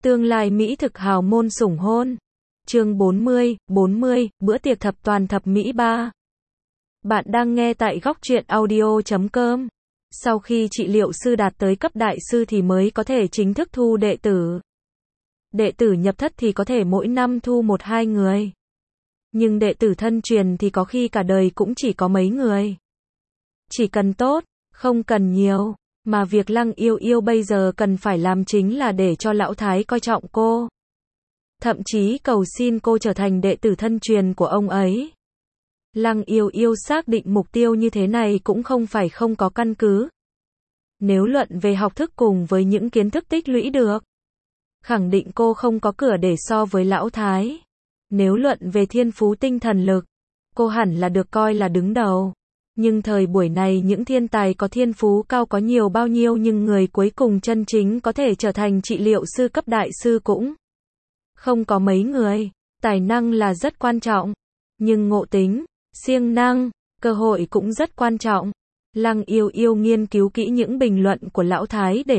Tương lai mỹ thực hào môn sủng hôn. Chương 40, bữa tiệc thập toàn thập mỹ 3. Bạn đang nghe tại góc truyện audio.com. Sau khi trị liệu sư đạt tới cấp đại sư thì mới có thể chính thức thu đệ tử. Đệ tử nhập thất thì có thể mỗi năm thu 1-2 người. Nhưng đệ tử thân truyền thì có khi cả đời cũng chỉ có mấy người. Chỉ cần tốt, không cần nhiều. Mà việc Lăng Yêu Yêu bây giờ cần phải làm chính là để cho lão thái coi trọng cô. Thậm chí cầu xin cô trở thành đệ tử thân truyền của ông ấy. Lăng Yêu Yêu xác định mục tiêu như thế này cũng không phải không có căn cứ. Nếu luận về học thức cùng với những kiến thức tích lũy được, khẳng định cô không có cửa để so với lão thái. Nếu luận về thiên phú tinh thần lực, cô hẳn là được coi là đứng đầu. Nhưng thời buổi này những thiên tài có thiên phú cao có nhiều bao nhiêu, nhưng người cuối cùng chân chính có thể trở thành trị liệu sư cấp đại sư cũng không có mấy người. Tài năng là rất quan trọng, nhưng ngộ tính, siêng năng, cơ hội cũng rất quan trọng. Lăng Yêu Yêu nghiên cứu kỹ những bình luận của lão thái để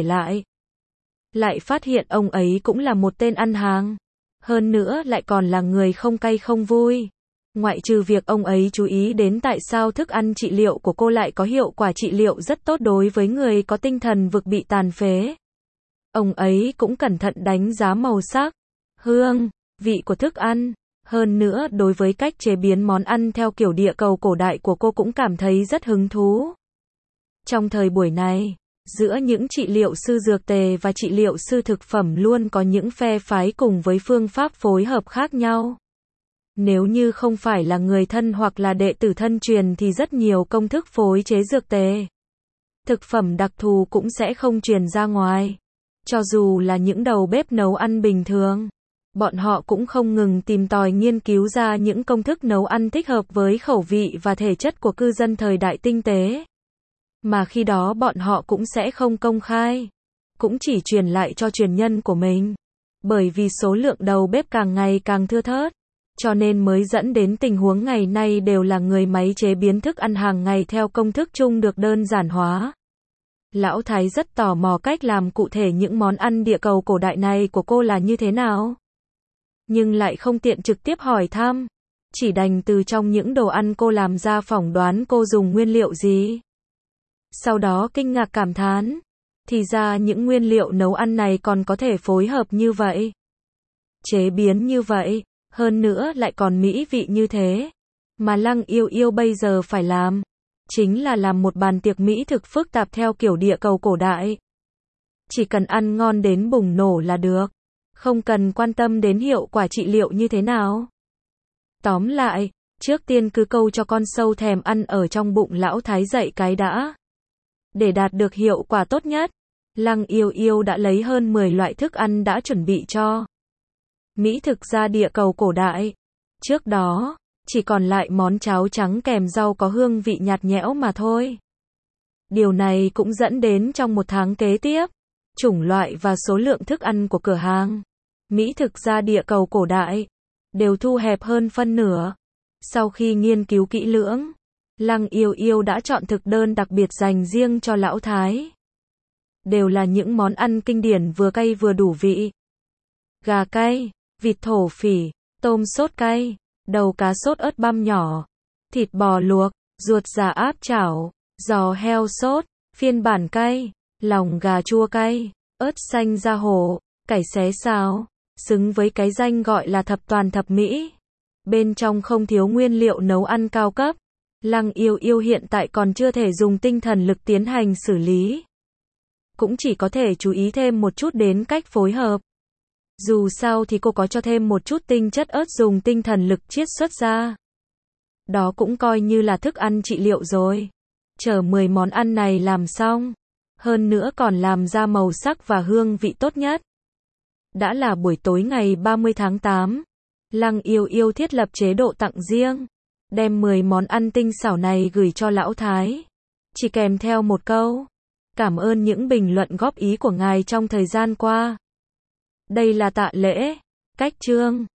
lại phát hiện ông ấy cũng là một tên ăn hàng. Hơn nữa lại còn là người không cay không vui. Ngoại trừ việc ông ấy chú ý đến tại sao thức ăn trị liệu của cô lại có hiệu quả trị liệu rất tốt đối với người có tinh thần vực bị tàn phế. Ông ấy cũng cẩn thận đánh giá màu sắc, hương, vị của thức ăn. Hơn nữa đối với cách chế biến món ăn theo kiểu địa cầu cổ đại của cô cũng cảm thấy rất hứng thú. Trong thời buổi này, giữa những trị liệu sư dược tề và trị liệu sư thực phẩm luôn có những phe phái cùng với phương pháp phối hợp khác nhau. Nếu như không phải là người thân hoặc là đệ tử thân truyền thì rất nhiều công thức phối chế dược tề, thực phẩm đặc thù cũng sẽ không truyền ra ngoài. Cho dù là những đầu bếp nấu ăn bình thường, bọn họ cũng không ngừng tìm tòi nghiên cứu ra những công thức nấu ăn thích hợp với khẩu vị và thể chất của cư dân thời đại tinh tế. Mà khi đó bọn họ cũng sẽ không công khai, cũng chỉ truyền lại cho truyền nhân của mình. Bởi vì số lượng đầu bếp càng ngày càng thưa thớt, cho nên mới dẫn đến tình huống ngày nay đều là người máy chế biến thức ăn hàng ngày theo công thức chung được đơn giản hóa. Lão thái rất tò mò cách làm cụ thể những món ăn địa cầu cổ đại này của cô là như thế nào. Nhưng lại không tiện trực tiếp hỏi thăm, chỉ đành từ trong những đồ ăn cô làm ra phỏng đoán cô dùng nguyên liệu gì. Sau đó kinh ngạc cảm thán, thì ra những nguyên liệu nấu ăn này còn có thể phối hợp như vậy, chế biến như vậy, hơn nữa lại còn mỹ vị như thế. Mà Lăng Yêu Yêu bây giờ phải làm, chính là làm một bàn tiệc mỹ thực phức tạp theo kiểu địa cầu cổ đại. Chỉ cần ăn ngon đến bùng nổ là được, không cần quan tâm đến hiệu quả trị liệu như thế nào. Tóm lại, trước tiên cứ câu cho con sâu thèm ăn ở trong bụng lão thái dậy cái đã. Để đạt được hiệu quả tốt nhất, Lăng Yêu Yêu đã lấy hơn 10 loại thức ăn đã chuẩn bị cho mỹ thực ra địa cầu cổ đại. Trước đó, chỉ còn lại món cháo trắng kèm rau có hương vị nhạt nhẽo mà thôi. Điều này cũng dẫn đến trong một tháng kế tiếp, chủng loại và số lượng thức ăn của cửa hàng mỹ thực ra địa cầu cổ đại đều thu hẹp hơn phân nửa. Sau khi nghiên cứu kỹ lưỡng, Lăng Yêu Yêu đã chọn thực đơn đặc biệt dành riêng cho lão thái. Đều là những món ăn kinh điển vừa cay vừa đủ vị. Gà cay, vịt thổ phỉ, tôm sốt cay, đầu cá sốt ớt băm nhỏ, thịt bò luộc, ruột già áp chảo, giò heo sốt, phiên bản cay, lòng gà chua cay, ớt xanh da hổ, cải xé xào, xứng với cái danh gọi là thập toàn thập mỹ. Bên trong không thiếu nguyên liệu nấu ăn cao cấp. Lăng Yêu Yêu hiện tại còn chưa thể dùng tinh thần lực tiến hành xử lý, cũng chỉ có thể chú ý thêm một chút đến cách phối hợp. Dù sao thì cô có cho thêm một chút tinh chất ớt dùng tinh thần lực chiết xuất ra. Đó cũng coi như là thức ăn trị liệu rồi. Chờ 10 món ăn này làm xong, hơn nữa còn làm ra màu sắc và hương vị tốt nhất. Đã là buổi tối ngày 30 tháng 8, Lăng Yêu Yêu thiết lập chế độ tặng riêng, đem 10 món ăn tinh xảo này gửi cho lão thái, chỉ kèm theo một câu: cảm ơn những bình luận góp ý của ngài trong thời gian qua. Đây là tạ lễ. Cách chương